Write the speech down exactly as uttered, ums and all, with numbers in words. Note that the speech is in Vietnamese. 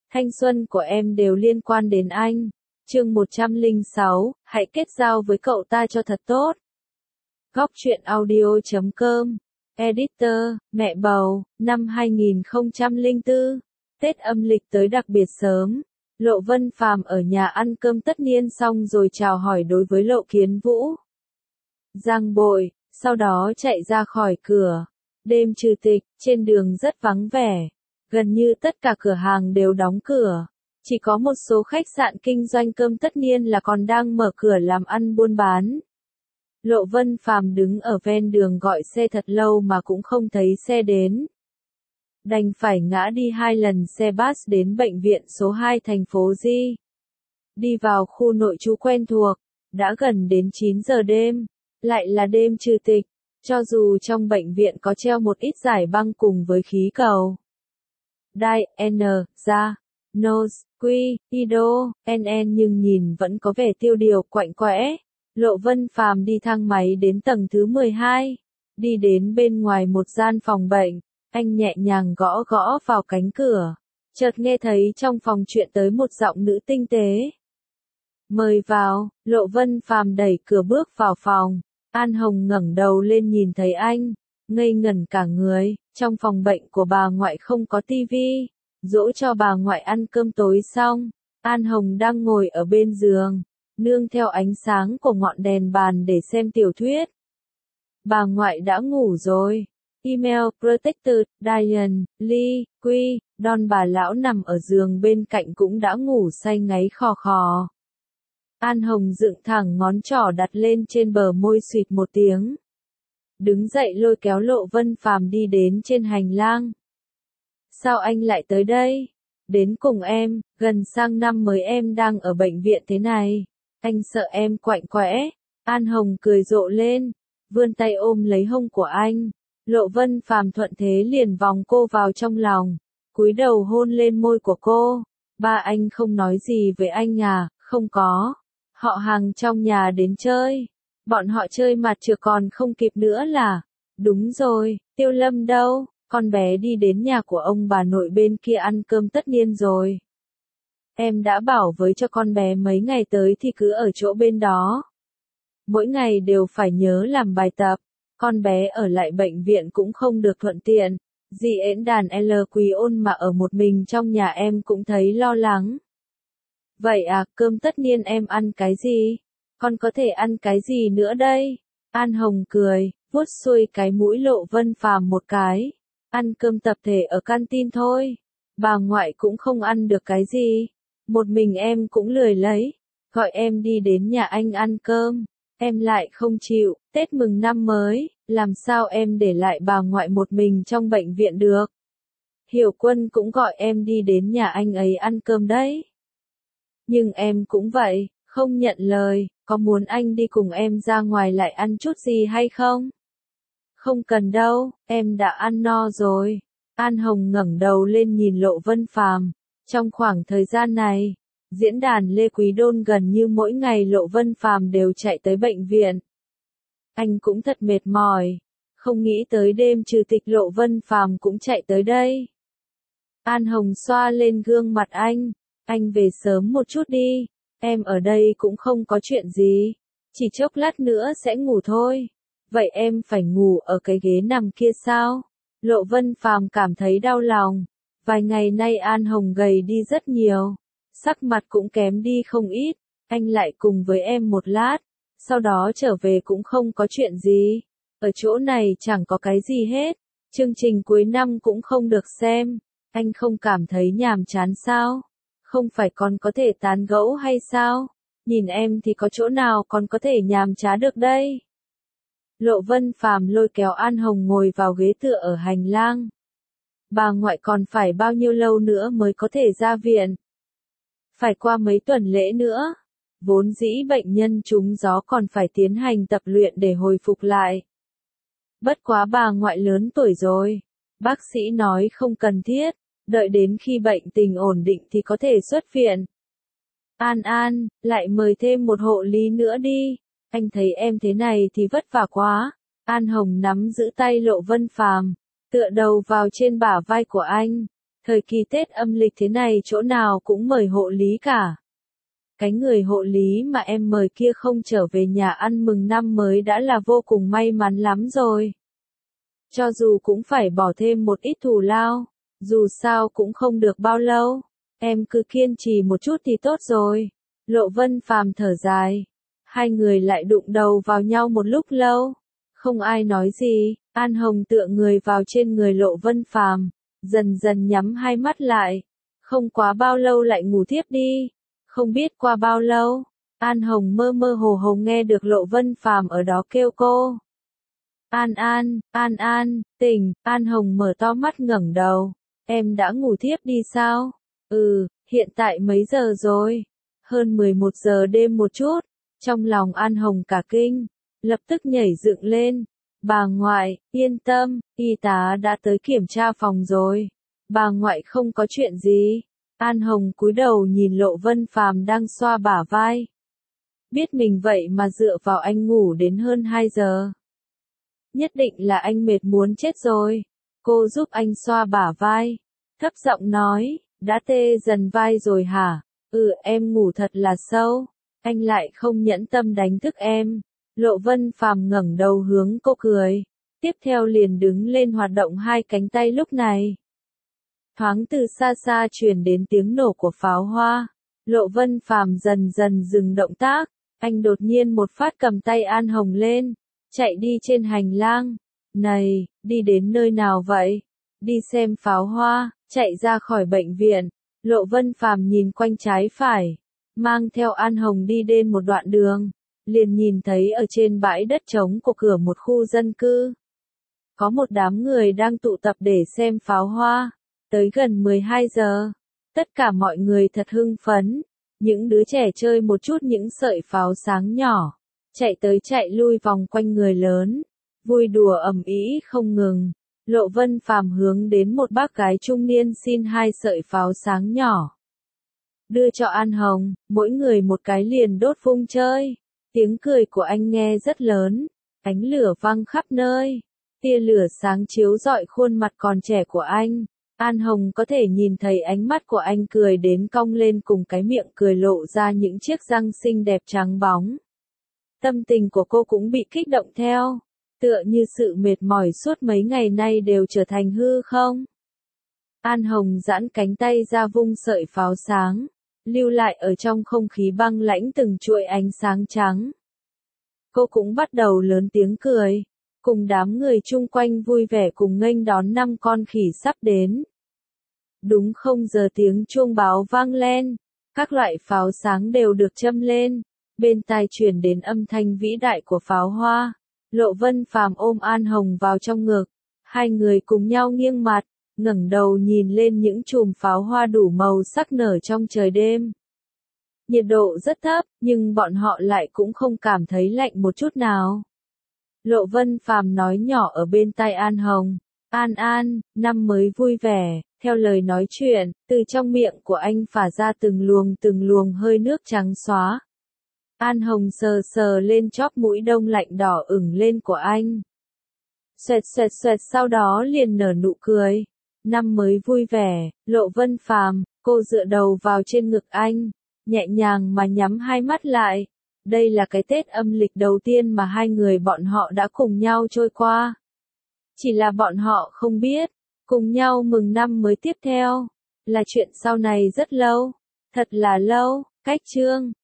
Thanh xuân của em đều liên quan đến anh. Chương một trăm lẻ sáu, hãy kết giao với cậu ta cho thật tốt. Góc truyện audio chấm com. Editor, mẹ bầu, năm hai nghìn không trăm lẻ bốn. Tết âm lịch tới đặc biệt sớm. Lộ Vân Phàm ở nhà ăn cơm tất niên xong rồi chào hỏi đối với Lộ Kiến Vũ. Giang Bội, sau đó chạy ra khỏi cửa. Đêm trừ tịch, trên đường rất vắng vẻ. Gần như tất cả cửa hàng đều đóng cửa. Chỉ có một số khách sạn kinh doanh cơm tất niên là còn đang mở cửa làm ăn buôn bán. Lộ Vân Phàm đứng ở ven đường gọi xe thật lâu mà cũng không thấy xe đến. Đành phải ngã đi hai lần xe bus đến bệnh viện số hai thành phố Di. Đi vào khu nội trú quen thuộc, đã gần đến chín giờ đêm, lại là đêm trừ tịch, cho dù trong bệnh viện có treo một ít giải băng cùng với khí cầu. Đai, N, ra, nose, quy, ido, nn nhưng nhìn vẫn có vẻ tiêu điều quạnh quẽ. Lộ Vân Phàm đi thang máy đến tầng thứ mười hai, đi đến bên ngoài một gian phòng bệnh, anh nhẹ nhàng gõ gõ vào cánh cửa, chợt nghe thấy trong phòng chuyện tới một giọng nữ tinh tế. Mời vào, Lộ Vân Phàm đẩy cửa bước vào phòng, An Hồng ngẩng đầu lên nhìn thấy anh, ngây ngẩn cả người, trong phòng bệnh của bà ngoại không có tivi, dỗ cho bà ngoại ăn cơm tối xong, An Hồng đang ngồi ở bên giường, nương theo ánh sáng của ngọn đèn bàn để xem tiểu thuyết. Bà ngoại đã ngủ rồi. Email, Protected, Diane, Lee, Quy, Don bà lão nằm ở giường bên cạnh cũng đã ngủ say ngáy khò khò. An Hồng dựng thẳng ngón trỏ đặt lên trên bờ môi suýt một tiếng. Đứng dậy lôi kéo Lộ Vân Phàm đi đến trên hành lang. Sao anh lại tới đây? Đến cùng em, gần sang năm mới em đang ở bệnh viện thế này. Anh sợ em quạnh quẽ. An Hồng cười rộ lên, vươn tay ôm lấy hông của anh. Lộ Vân Phàm thuận thế liền vòng cô vào trong lòng, cúi đầu hôn lên môi của cô. Ba anh không nói gì với anh à? Không có. Họ hàng trong nhà đến chơi. Bọn họ chơi mặt trược còn không kịp nữa là. Đúng rồi, Tiêu Lâm đâu? Con bé đi đến nhà của ông bà nội bên kia ăn cơm tất niên rồi. Em đã bảo với cho con bé mấy ngày tới thì cứ ở chỗ bên đó. Mỗi ngày đều phải nhớ làm bài tập. Con bé ở lại bệnh viện cũng không được thuận tiện. Dì ễn đàn L Quý Ôn mà ở một mình trong nhà em cũng thấy lo lắng. Vậy à, cơm tất niên em ăn cái gì? Con có thể ăn cái gì nữa đây? An Hồng cười, vuốt xuôi cái mũi Lộ Vân Phàm một cái. Ăn cơm tập thể ở canteen thôi. Bà ngoại cũng không ăn được cái gì. Một mình em cũng lười lấy. Gọi em đi đến nhà anh ăn cơm. Em lại không chịu. Tết mừng năm mới, làm sao em để lại bà ngoại một mình trong bệnh viện được? Hiểu Quân cũng gọi em đi đến nhà anh ấy ăn cơm đấy. Nhưng em cũng vậy, không nhận lời, có muốn anh đi cùng em ra ngoài lại ăn chút gì hay không? Không cần đâu, em đã ăn no rồi. An Hồng ngẩng đầu lên nhìn Lộ Vân Phàm. Trong khoảng thời gian này, diễn đàn Lê Quý Đôn gần như mỗi ngày Lộ Vân Phàm đều chạy tới bệnh viện. Anh cũng thật mệt mỏi, không nghĩ tới đêm trừ tịch Lộ Vân Phàm cũng chạy tới đây. An Hồng xoa lên gương mặt anh, anh về sớm một chút đi, em ở đây cũng không có chuyện gì, chỉ chốc lát nữa sẽ ngủ thôi. Vậy em phải ngủ ở cái ghế nằm kia sao? Lộ Vân Phàm cảm thấy đau lòng, vài ngày nay An Hồng gầy đi rất nhiều, sắc mặt cũng kém đi không ít, anh lại cùng với em một lát. Sau đó trở về cũng không có chuyện gì. Ở chỗ này chẳng có cái gì hết. Chương trình cuối năm cũng không được xem. Anh không cảm thấy nhàm chán sao? Không phải còn có thể tán gẫu hay sao? Nhìn em thì có chỗ nào còn có thể nhàm chán được đây? Lộ Vân Phàm lôi kéo An Hồng ngồi vào ghế tựa ở hành lang. Bà ngoại còn phải bao nhiêu lâu nữa mới có thể ra viện? Phải qua mấy tuần lễ nữa. Vốn dĩ bệnh nhân trúng gió còn phải tiến hành tập luyện để hồi phục lại. Bất quá bà ngoại lớn tuổi rồi. Bác sĩ nói không cần thiết, đợi đến khi bệnh tình ổn định thì có thể xuất viện. An An, lại mời thêm một hộ lý nữa đi. Anh thấy em thế này thì vất vả quá. An Hồng nắm giữ tay Lộ Vân Phàm, tựa đầu vào trên bả vai của anh. Thời kỳ Tết âm lịch thế này chỗ nào cũng mời hộ lý cả. Cái người hộ lý mà em mời kia không trở về nhà ăn mừng năm mới đã là vô cùng may mắn lắm rồi. Cho dù cũng phải bỏ thêm một ít thù lao, dù sao cũng không được bao lâu, em cứ kiên trì một chút thì tốt rồi. Lộ Vân Phàm thở dài. Hai người lại đụng đầu vào nhau một lúc lâu. Không ai nói gì, An Hồng tựa người vào trên người Lộ Vân Phàm, dần dần nhắm hai mắt lại. Không quá bao lâu lại ngủ thiếp đi. Không biết qua bao lâu, An Hồng mơ mơ hồ hồ nghe được Lộ Vân Phàm ở đó kêu cô. An An, An An, tỉnh, An Hồng mở to mắt ngẩng đầu. Em đã ngủ thiếp đi sao? Ừ, hiện tại mấy giờ rồi? Hơn mười một giờ đêm một chút. Trong lòng An Hồng cả kinh, lập tức nhảy dựng lên. Bà ngoại, yên tâm, y tá đã tới kiểm tra phòng rồi. Bà ngoại không có chuyện gì. An Hồng cúi đầu nhìn Lộ Vân Phàm đang xoa bả vai. Biết mình vậy mà dựa vào anh ngủ đến hơn hai giờ. Nhất định là anh mệt muốn chết rồi. Cô giúp anh xoa bả vai. Thấp giọng nói, đã tê dần vai rồi hả? Ừ, em ngủ thật là sâu. Anh lại không nhẫn tâm đánh thức em. Lộ Vân Phàm ngẩng đầu hướng cô cười. Tiếp theo liền đứng lên hoạt động hai cánh tay lúc này. Thoáng từ xa xa truyền đến tiếng nổ của pháo hoa. Lộ Vân Phàm dần dần dừng động tác. Anh đột nhiên một phát cầm tay An Hồng lên. Chạy đi trên hành lang. Này, đi đến nơi nào vậy? Đi xem pháo hoa, chạy ra khỏi bệnh viện. Lộ Vân Phàm nhìn quanh trái phải. Mang theo An Hồng đi đến một đoạn đường. Liền nhìn thấy ở trên bãi đất trống của cửa một khu dân cư. Có một đám người đang tụ tập để xem pháo hoa. Tới gần mười hai giờ. Tất cả mọi người thật hưng phấn. Những đứa trẻ chơi một chút những sợi pháo sáng nhỏ. Chạy tới chạy lui vòng quanh người lớn. Vui đùa ầm ĩ không ngừng. Lộ Vân Phàm hướng đến một bác gái trung niên xin hai sợi pháo sáng nhỏ. Đưa cho An Hồng, mỗi người một cái liền đốt phung chơi. Tiếng cười của anh nghe rất lớn. Ánh lửa văng khắp nơi. Tia lửa sáng chiếu rọi khuôn mặt còn trẻ của anh. An Hồng có thể nhìn thấy ánh mắt của anh cười đến cong lên cùng cái miệng cười lộ ra những chiếc răng xinh đẹp trắng bóng. Tâm tình của cô cũng bị kích động theo. Tựa như sự mệt mỏi suốt mấy ngày nay đều trở thành hư không. An Hồng giãn cánh tay ra vung sợi pháo sáng. Lưu lại ở trong không khí băng lãnh từng chuỗi ánh sáng trắng. Cô cũng bắt đầu lớn tiếng cười. Cùng đám người chung quanh vui vẻ cùng nghênh đón năm con khỉ sắp đến. Đúng không giờ tiếng chuông báo vang lên. Các loại pháo sáng đều được châm lên. Bên tai truyền đến âm thanh vĩ đại của pháo hoa. Lộ Vân Phàm ôm An Hồng vào trong ngực. Hai người cùng nhau nghiêng mặt, ngẩng đầu nhìn lên những chùm pháo hoa đủ màu sắc nở trong trời đêm. Nhiệt độ rất thấp, nhưng bọn họ lại cũng không cảm thấy lạnh một chút nào. Lộ Vân Phàm nói nhỏ ở bên tai An Hồng. An An, năm mới vui vẻ. Theo lời nói chuyện, từ trong miệng của anh phả ra từng luồng từng luồng hơi nước trắng xóa. An Hồng sờ sờ lên chóp mũi đông lạnh đỏ ửng lên của anh. Xoẹt xoẹt xoẹt sau đó liền nở nụ cười. Năm mới vui vẻ, Lộ Vân Phàm, cô dựa đầu vào trên ngực anh, nhẹ nhàng mà nhắm hai mắt lại. Đây là cái Tết âm lịch đầu tiên mà hai người bọn họ đã cùng nhau trôi qua. Chỉ là bọn họ không biết, cùng nhau mừng năm mới tiếp theo, là chuyện sau này rất lâu, thật là lâu, cách chương.